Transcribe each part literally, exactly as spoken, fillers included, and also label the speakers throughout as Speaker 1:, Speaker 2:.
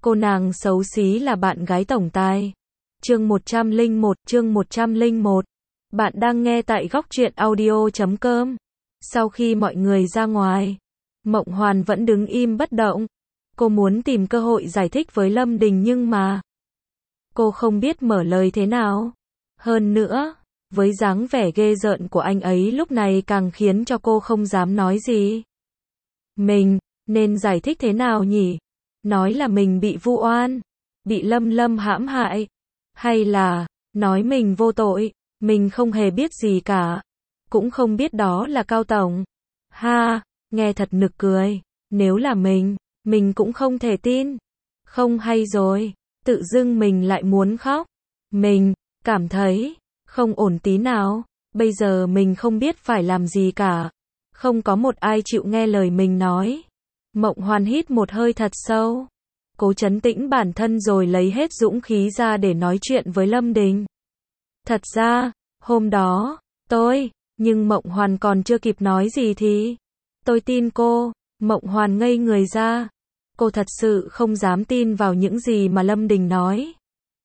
Speaker 1: Cô nàng xấu xí là bạn gái tổng tài. Chương một trăm lẻ một, chương một trăm lẻ một. Bạn đang nghe tại góc truyện audio chấm com. Sau khi mọi người ra ngoài, Mộng Hoàn vẫn đứng im bất động. Cô muốn tìm cơ hội giải thích với Lâm Đình nhưng mà cô không biết mở lời thế nào. Hơn nữa, với dáng vẻ ghê rợn của anh ấy lúc này càng khiến cho cô không dám nói gì. Mình nên giải thích thế nào nhỉ? Nói là mình bị vu oan, bị Lâm Lâm hãm hại, hay là nói mình vô tội, mình không hề biết gì cả, cũng không biết đó là Cao tổng. Ha, nghe thật nực cười, nếu là mình, mình cũng không thể tin. Không hay rồi, tự dưng mình lại muốn khóc. Mình cảm thấy không ổn tí nào, bây giờ mình không biết phải làm gì cả. Không có một ai chịu nghe lời mình nói. Mộng Hoàn hít một hơi thật sâu, cố trấn tĩnh bản thân rồi lấy hết dũng khí ra để nói chuyện với Lâm Đình. Thật ra, hôm đó, tôi, nhưng Mộng Hoàn còn chưa kịp nói gì thì, tôi tin cô. Mộng Hoàn ngây người ra, cô thật sự không dám tin vào những gì mà Lâm Đình nói.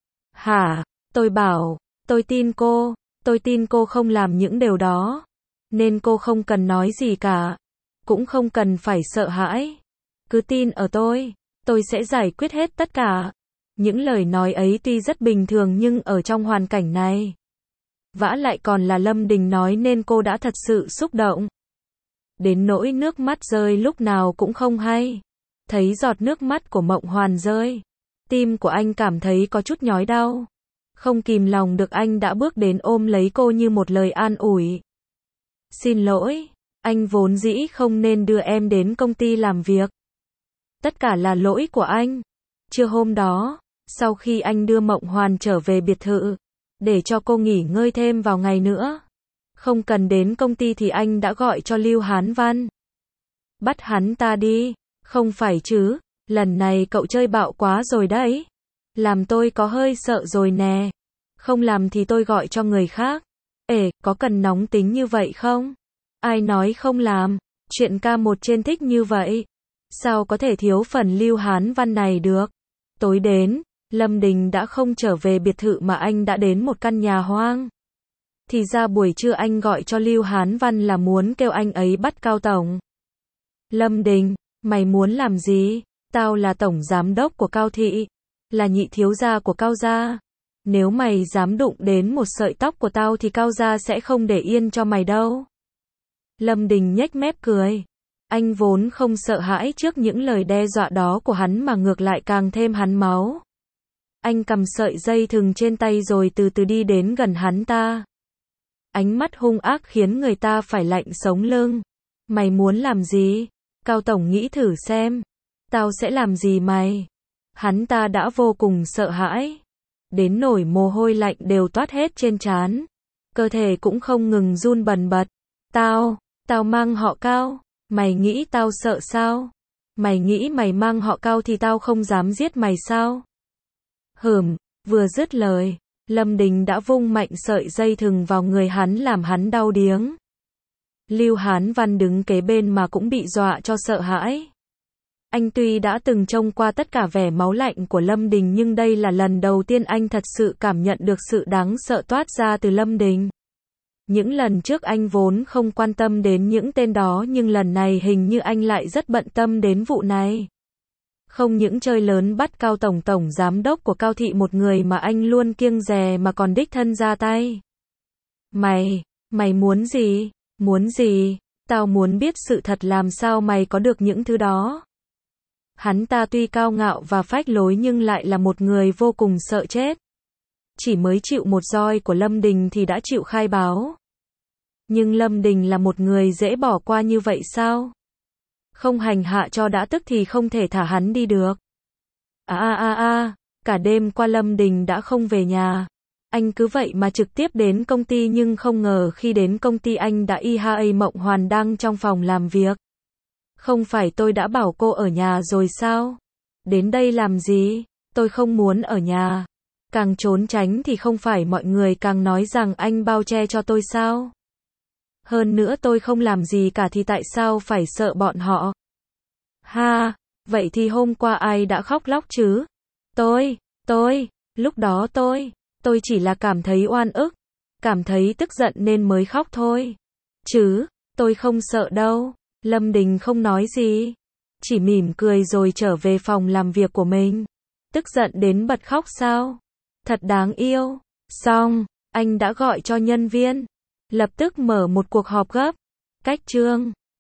Speaker 1: Hả, tôi bảo, tôi tin cô, tôi tin cô không làm những điều đó, nên cô không cần nói gì cả, cũng không cần phải sợ hãi. Cứ tin ở tôi, tôi sẽ giải quyết hết tất cả. Những lời nói ấy tuy rất bình thường nhưng ở trong hoàn cảnh này, vả lại còn là Lâm Đình nói nên cô đã thật sự xúc động. Đến nỗi nước mắt rơi lúc nào cũng không hay. Thấy giọt nước mắt của Mộng Hoàn rơi, tim của anh cảm thấy có chút nhói đau. Không kìm lòng được anh đã bước đến ôm lấy cô như một lời an ủi. Xin lỗi, anh vốn dĩ không nên đưa em đến công ty làm việc. Tất cả là lỗi của anh. Trưa hôm đó, sau khi anh đưa Mộng Hoàn trở về biệt thự, để cho cô nghỉ ngơi thêm vào ngày nữa, không cần đến công ty thì anh đã gọi cho Lưu Hán Văn. Bắt hắn ta đi, không phải chứ, lần này cậu chơi bạo quá rồi đấy. Làm tôi có hơi sợ rồi nè. Không làm thì tôi gọi cho người khác. Ê, có cần nóng tính như vậy không? Ai nói không làm, chuyện ca một trên thích như vậy. Sao có thể thiếu phần Lưu Hán Văn này được? Tối đến, Lâm Đình đã không trở về biệt thự mà anh đã đến một căn nhà hoang. Thì ra buổi trưa anh gọi cho Lưu Hán Văn là muốn kêu anh ấy bắt Cao tổng. Lâm Đình, mày muốn làm gì? Tao là tổng giám đốc của Cao thị, là nhị thiếu gia của Cao gia. Nếu mày dám đụng đến một sợi tóc của tao thì Cao gia sẽ không để yên cho mày đâu. Lâm Đình nhếch mép cười. Anh vốn không sợ hãi trước những lời đe dọa đó của hắn mà ngược lại càng thêm hắn máu. Anh cầm sợi dây thừng trên tay rồi từ từ đi đến gần hắn ta. Ánh mắt hung ác khiến người ta phải lạnh sống lưng. Mày muốn làm gì? Cao tổng nghĩ thử xem. Tao sẽ làm gì mày? Hắn ta đã vô cùng sợ hãi. Đến nổi mồ hôi lạnh đều toát hết trên trán. Cơ thể cũng không ngừng run bần bật. Tao, tao mang họ Cao. Mày nghĩ tao sợ sao? Mày nghĩ mày mang họ Cao thì tao không dám giết mày sao? Hửm, vừa dứt lời, Lâm Đình đã vung mạnh sợi dây thừng vào người hắn làm hắn đau điếng. Lưu Hán Văn đứng kế bên mà cũng bị dọa cho sợ hãi. Anh tuy đã từng trông qua tất cả vẻ máu lạnh của Lâm Đình nhưng đây là lần đầu tiên anh thật sự cảm nhận được sự đáng sợ toát ra từ Lâm Đình. Những lần trước anh vốn không quan tâm đến những tên đó nhưng lần này hình như anh lại rất bận tâm đến vụ này. Không những chơi lớn bắt Cao tổng tổng giám đốc của Cao thị một người mà anh luôn kiêng dè mà còn đích thân ra tay. Mày, mày muốn gì? Muốn gì? Tao muốn biết sự thật làm sao mày có được những thứ đó. Hắn ta tuy cao ngạo và phách lối nhưng lại là một người vô cùng sợ chết. Chỉ mới chịu một roi của Lâm Đình thì đã chịu khai báo. Nhưng Lâm Đình là một người dễ bỏ qua như vậy sao? Không hành hạ cho đã tức thì không thể thả hắn đi được. À à à à, cả đêm qua Lâm Đình đã không về nhà. Anh cứ vậy mà trực tiếp đến công ty nhưng không ngờ khi đến công ty anh đã y ha Mộng Hoàn đang trong phòng làm việc. Không phải tôi đã bảo cô ở nhà rồi sao? Đến đây làm gì? Tôi không muốn ở nhà. Càng trốn tránh thì không phải mọi người càng nói rằng anh bao che cho tôi sao? Hơn nữa tôi không làm gì cả thì tại sao phải sợ bọn họ? Ha, Vậy thì hôm qua ai đã khóc lóc chứ? Tôi, tôi, lúc đó tôi, tôi chỉ là cảm thấy oan ức, cảm thấy tức giận nên mới khóc thôi. Chứ, tôi không sợ đâu. Lâm Đình không nói gì, chỉ mỉm cười rồi trở về phòng làm việc của mình. Tức giận đến bật khóc sao? Thật đáng yêu. Xong, anh đã gọi cho nhân viên, lập tức mở một cuộc họp gấp. Cách chương